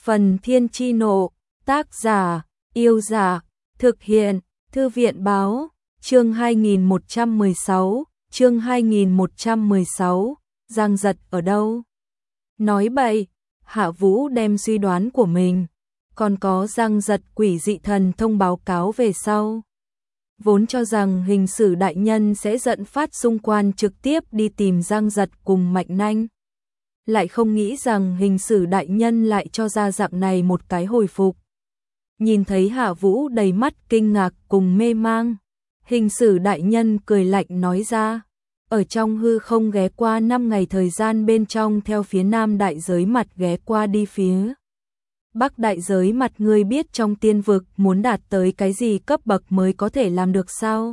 Phần Thiên Chi Nộ, tác giả, Yêu Giả, thực hiện, Thư viện Báo, chương 2116, Giang Giật ở đâu? Nói bậy, Hạ Vũ đem suy đoán của mình, còn có Giang Giật quỷ dị thần thông báo cáo về sau. Vốn cho rằng hình sử đại nhân sẽ dẫn phát xung quan trực tiếp đi tìm Giang Giật cùng Mạnh Nanh. Lại không nghĩ rằng hình sử đại nhân lại cho ra dạng này một cái hồi phục. Nhìn thấy Hạ Vũ đầy mắt kinh ngạc cùng mê mang, hình sử đại nhân cười lạnh nói ra, ở trong hư không ghé qua 5 ngày thời gian bên trong theo phía nam đại giới mặt ghé qua đi phía bắc đại giới mặt, ngươi biết trong tiên vực muốn đạt tới cái gì cấp bậc mới có thể làm được sao?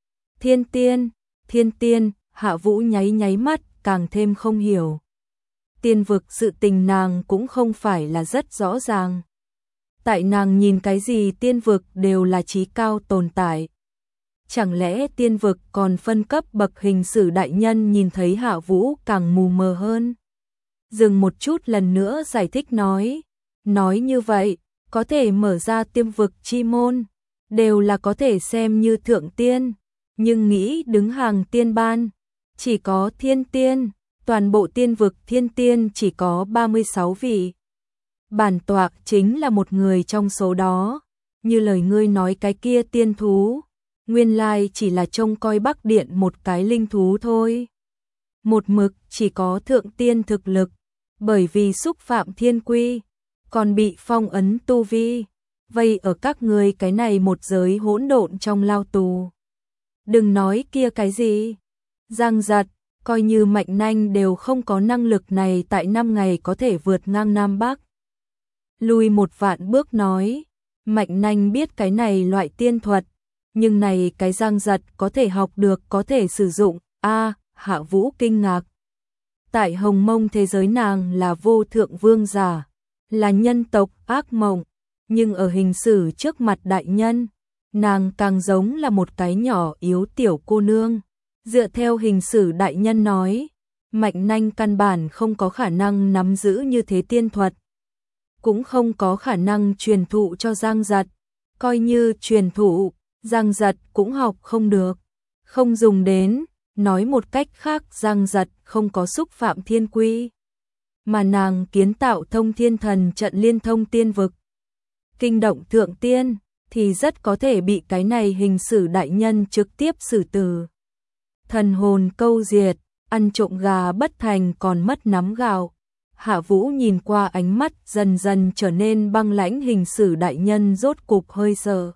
Thiên tiên, Hạ Vũ nháy mắt, càng thêm không hiểu. Tiên vực sự tình nàng cũng không phải là rất rõ ràng. Tại nàng nhìn cái gì tiên vực đều là chí cao tồn tại. Chẳng lẽ tiên vực còn phân cấp bậc? Hình sử đại nhân nhìn thấy Hạ Vũ càng mù mờ hơn. Dừng một chút lần nữa giải thích nói như vậy, có thể mở ra tiên vực chi môn, đều là có thể xem như thượng tiên, nhưng nghĩ đứng hàng tiên ban, chỉ có thiên tiên, toàn bộ tiên vực thiên tiên chỉ có 36 vị. Bản tọa chính là một người trong số đó, như lời ngươi nói cái kia tiên thú, nguyên lai chỉ là trông coi Bắc Điện một cái linh thú thôi. Một mực chỉ có thượng tiên thực lực, bởi vì xúc phạm thiên quy, còn bị phong ấn tu vi, vây ở các ngươi cái này một giới hỗn độn trong lao tù. Đừng nói kia cái gì, Giang Giật, coi như Mạnh Nanh đều không có năng lực này tại 5 ngày có thể vượt ngang Nam Bắc. Lùi một vạn bước nói, Mạnh Nanh biết cái này loại tiên thuật, nhưng này cái Giang Giật có thể học được, có thể sử dụng. Hạ Vũ kinh ngạc. Tại Hồng Mông thế giới nàng là vô thượng vương giả, là nhân tộc ác mộng, nhưng ở hình sử trước mặt đại nhân, nàng càng giống là một cái nhỏ yếu tiểu cô nương. Dựa theo hình sử đại nhân nói, Mạnh Nanh căn bản không có khả năng nắm giữ như thế tiên thuật, cũng không có khả năng truyền thụ cho Giang Giật, coi như truyền thụ, Giang Giật cũng học không được, không dùng đến. Nói một cách khác, Giang Giật không có xúc phạm thiên quy, mà nàng kiến tạo thông thiên thần trận liên thông tiên vực, kinh động thượng tiên, thì rất có thể bị cái này hình sử đại nhân trực tiếp xử tử. Thần hồn câu diệt, ăn trộm gà bất thành còn mất nắm gạo. Hạ Vũ nhìn qua ánh mắt dần dần trở nên băng lãnh hình sử đại nhân rốt cục hơi sợ.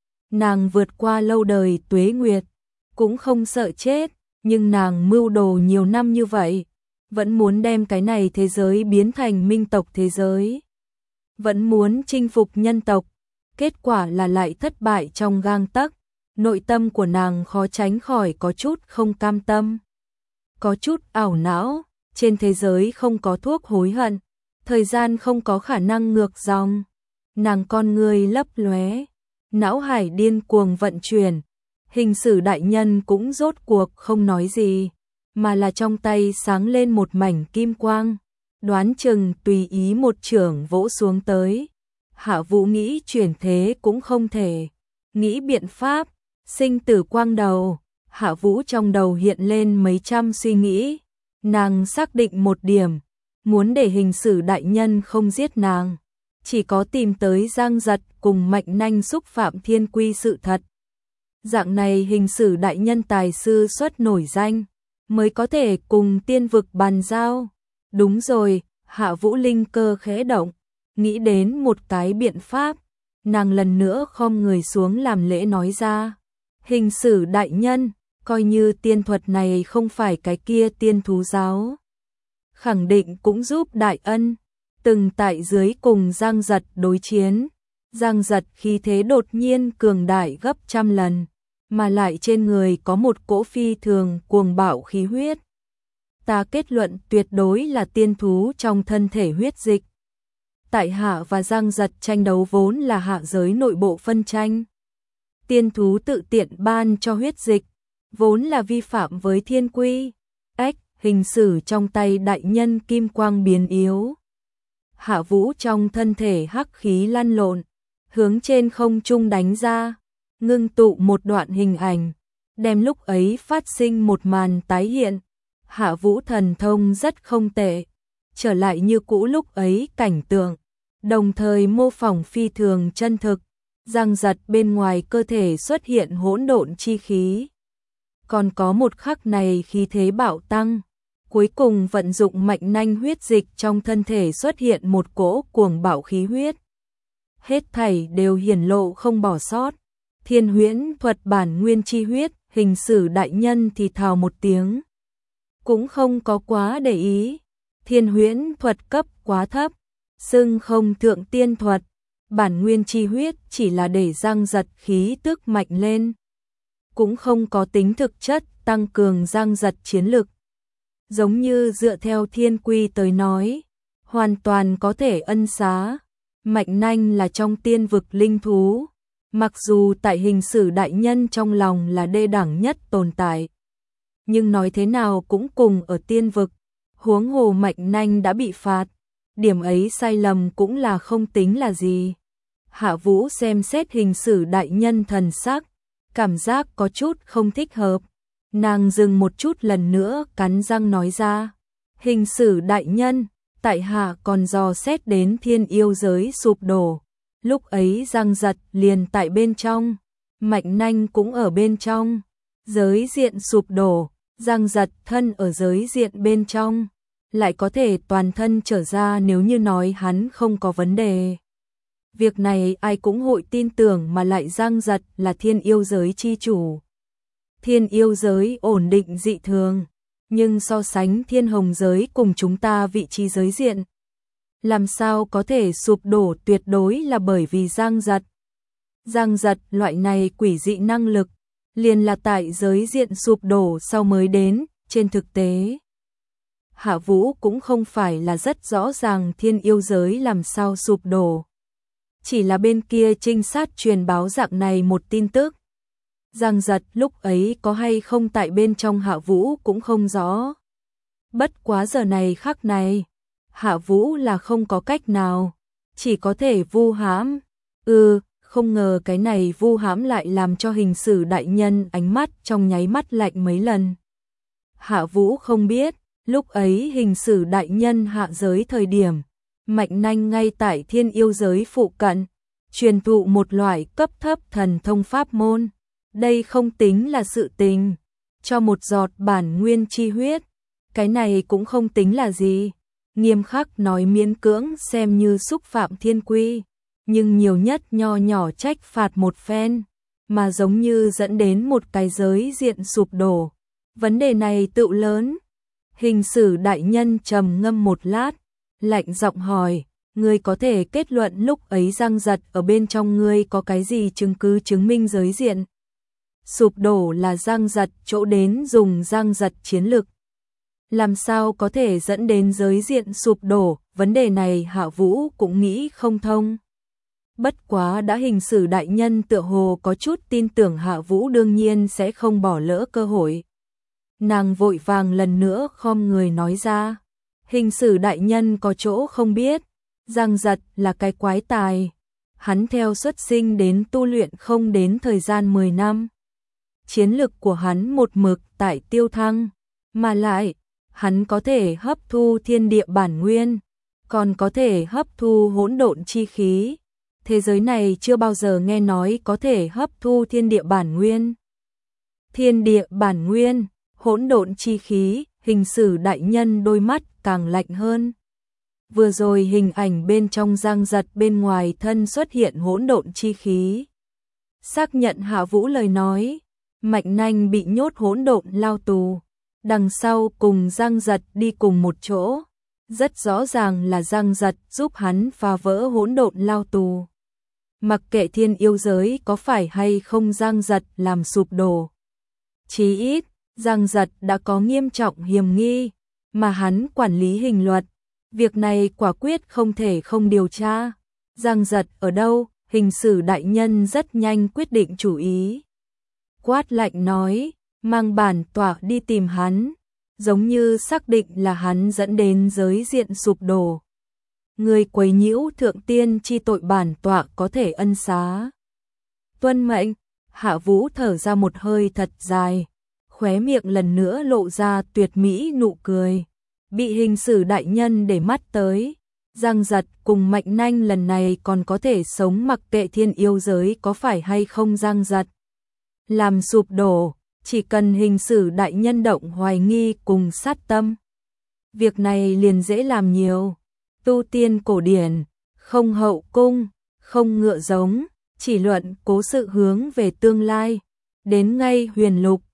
Nàng vượt qua lâu đời tuế nguyệt, cũng không sợ chết, nhưng nàng mưu đồ nhiều năm như vậy, vẫn muốn đem cái này thế giới biến thành minh tộc thế giới, vẫn muốn chinh phục nhân tộc, kết quả là lại thất bại trong gang tấc. Nội tâm của nàng khó tránh khỏi có chút không cam tâm, có chút ảo não. Trên thế giới không có thuốc hối hận, thời gian không có khả năng ngược dòng. Nàng con người lấp lóe, não hải điên cuồng vận chuyển. Hình sử đại nhân cũng rốt cuộc không nói gì, mà là trong tay sáng lên một mảnh kim quang, đoán chừng tùy ý một chưởng vỗ xuống tới. Hạ Vũ nghĩ chuyển thế cũng không thể, nghĩ biện pháp, sinh tử quang đầu. Hạ Vũ trong đầu hiện lên mấy trăm suy nghĩ, nàng xác định một điểm, muốn để hình sử đại nhân không giết nàng, chỉ có tìm tới Giang Giật cùng Mạnh Nanh xúc phạm thiên quy sự thật. Dạng này hình sử đại nhân tài sư xuất nổi danh, mới có thể cùng tiên vực bàn giao. Đúng rồi, Hạ Vũ linh cơ khẽ động, nghĩ đến một cái biện pháp, nàng lần nữa khom người xuống làm lễ nói ra. Hình sử đại nhân, coi như tiên thuật này không phải cái kia tiên thú giáo, khẳng định cũng giúp đại ân. Từng tại dưới cùng Giang Giật đối chiến, Giang Giật khí thế đột nhiên cường đại gấp trăm lần, mà lại trên người có một cỗ phi thường cuồng bạo khí huyết. Ta kết luận tuyệt đối là tiên thú trong thân thể huyết dịch. Tại Hạ và Giang Giật tranh đấu vốn là hạ giới nội bộ phân tranh. Tiên thú tự tiện ban cho huyết dịch, vốn là vi phạm với thiên quy. Hình sử trong tay đại nhân kim quang biến yếu. Hạ Vũ trong thân thể hắc khí lăn lộn, hướng trên không trung đánh ra, ngưng tụ một đoạn hình ảnh, đem lúc ấy phát sinh một màn tái hiện. Hạ Vũ thần thông rất không tệ, trở lại như cũ lúc ấy cảnh tượng, đồng thời mô phỏng phi thường chân thực, giăng giật bên ngoài cơ thể xuất hiện hỗn độn chi khí. Còn có một khắc này khí thế bạo tăng, cuối cùng vận dụng mạnh nanh huyết dịch trong thân thể xuất hiện một cỗ cuồng bạo khí huyết. Hết thảy đều hiển lộ không bỏ sót. Thiên huyễn thuật bản nguyên chi huyết, Hình Sử đại nhân thì thào một tiếng. Cũng không có quá để ý. Thiên huyễn thuật cấp quá thấp, xưng không thượng tiên thuật. Bản nguyên chi huyết chỉ là để giăng giật khí tức mạnh lên, cũng không có tính thực chất tăng cường giăng giật chiến lực. Giống như dựa theo thiên quy tới nói, hoàn toàn có thể ân xá. Mạnh nanh là trong tiên vực linh thú, mặc dù tại Hình Sử đại nhân trong lòng là đê đẳng nhất tồn tại, nhưng nói thế nào cũng cùng ở tiên vực, huống hồ mạnh nanh đã bị phạt, điểm ấy sai lầm cũng là không tính là gì. Hạ Vũ xem xét Hình Sử đại nhân thần sắc, cảm giác có chút không thích hợp. Nàng dừng một chút lần nữa cắn răng nói ra, Hình Sử đại nhân, tại hạ còn dò xét đến thiên yêu giới sụp đổ, lúc ấy giăng giật liền tại bên trong, mạnh nanh cũng ở bên trong, giới diện sụp đổ, giăng giật thân ở giới diện bên trong, lại có thể toàn thân trở ra nếu như nói hắn không có vấn đề. Việc này ai cũng hội tin tưởng, mà lại giăng giật là thiên yêu giới chi chủ. Thiên yêu giới ổn định dị thường, nhưng so sánh thiên hồng giới cùng chúng ta vị trí giới diện, làm sao có thể sụp đổ, tuyệt đối là bởi vì giăng giật. Giăng giật loại này quỷ dị năng lực, liền là tại giới diện sụp đổ sau mới đến, trên thực tế. Hạ Vũ cũng không phải là rất rõ ràng thiên yêu giới làm sao sụp đổ. Chỉ là bên kia trinh sát truyền báo dạng này một tin tức. Giang giật lúc ấy có hay không tại bên trong Hạ Vũ cũng không rõ. Bất quá giờ này khắc này, Hạ Vũ là không có cách nào, chỉ có thể vu hãm. Không ngờ cái này vu hãm lại làm cho Hình Sử đại nhân ánh mắt trong nháy mắt lạnh mấy lần. Hạ Vũ không biết, lúc ấy Hình Sử đại nhân hạ giới thời điểm, mạnh nanh ngay tại thiên yêu giới phụ cận, truyền thụ một loại cấp thấp thần thông pháp môn. Đây không tính là sự tình, cho một giọt bản nguyên chi huyết, cái này cũng không tính là gì. Nghiêm khắc nói miễn cưỡng xem như xúc phạm thiên quy, nhưng nhiều nhất nho nhỏ trách phạt một phen, mà giống như dẫn đến một cái giới diện sụp đổ. Vấn đề này tựu lớn. Hình Sử đại nhân trầm ngâm một lát, lạnh giọng hỏi, ngươi có thể kết luận lúc ấy giăng giật ở bên trong ngươi có cái gì chứng cứ chứng minh giới diện sụp đổ là giăng giật chỗ đến dùng giăng giật chiến lực? Làm sao có thể dẫn đến giới diện sụp đổ? Vấn đề này Hạ Vũ cũng nghĩ không thông. Bất quá đã Hình Sử đại nhân tựa hồ có chút tin tưởng Hạ Vũ, đương nhiên sẽ không bỏ lỡ cơ hội. Nàng vội vàng lần nữa khom người nói ra, Hình Sử đại nhân có chỗ không biết, giăng giật là cái quái tài. Hắn theo xuất sinh đến tu luyện không đến thời gian 10 năm. Chiến lực của hắn một mực tại tiêu thăng, mà lại, hắn có thể hấp thu thiên địa bản nguyên, còn có thể hấp thu hỗn độn chi khí. Thế giới này chưa bao giờ nghe nói có thể hấp thu thiên địa bản nguyên. Thiên địa bản nguyên, hỗn độn chi khí, Hình Sử đại nhân đôi mắt càng lạnh hơn. Vừa rồi hình ảnh bên trong giăng giật bên ngoài thân xuất hiện hỗn độn chi khí. Xác nhận Hạ Vũ lời nói, mạnh nanh bị nhốt hỗn độn lao tù, đằng sau cùng giăng giật đi cùng một chỗ. Rất rõ ràng là giăng giật giúp hắn phá vỡ hỗn độn lao tù. Mặc kệ thiên yêu giới có phải hay không giăng giật làm sụp đổ, chí ít, giăng giật đã có nghiêm trọng hiểm nghi, mà hắn quản lý hình luật. Việc này quả quyết không thể không điều tra. Giang giật ở đâu? Hình Sử đại nhân rất nhanh quyết định chủ ý. Quát lạnh nói, mang bản tọa đi tìm hắn, giống như xác định là hắn dẫn đến giới diện sụp đổ. người quấy nhiễu thượng tiên chi tội bản tọa có thể ân xá. Tuân mệnh. Hạ Vũ thở ra một hơi thật dài, khóe miệng lần nữa lộ ra tuyệt mỹ nụ cười. Bị hình sử đại nhân để mắt tới, Giang Giật cùng Mạnh Nanh lần này còn có thể sống mặc kệ thiên yêu giới có phải hay không. Giang Giật làm sụp đổ, chỉ cần hình sử đại nhân động hoài nghi cùng sát tâm, việc này liền dễ làm nhiều. Tu tiên cổ điển, không hậu cung, không ngựa giống, chỉ luận cố sự hướng về tương lai. Đến ngay huyền lục,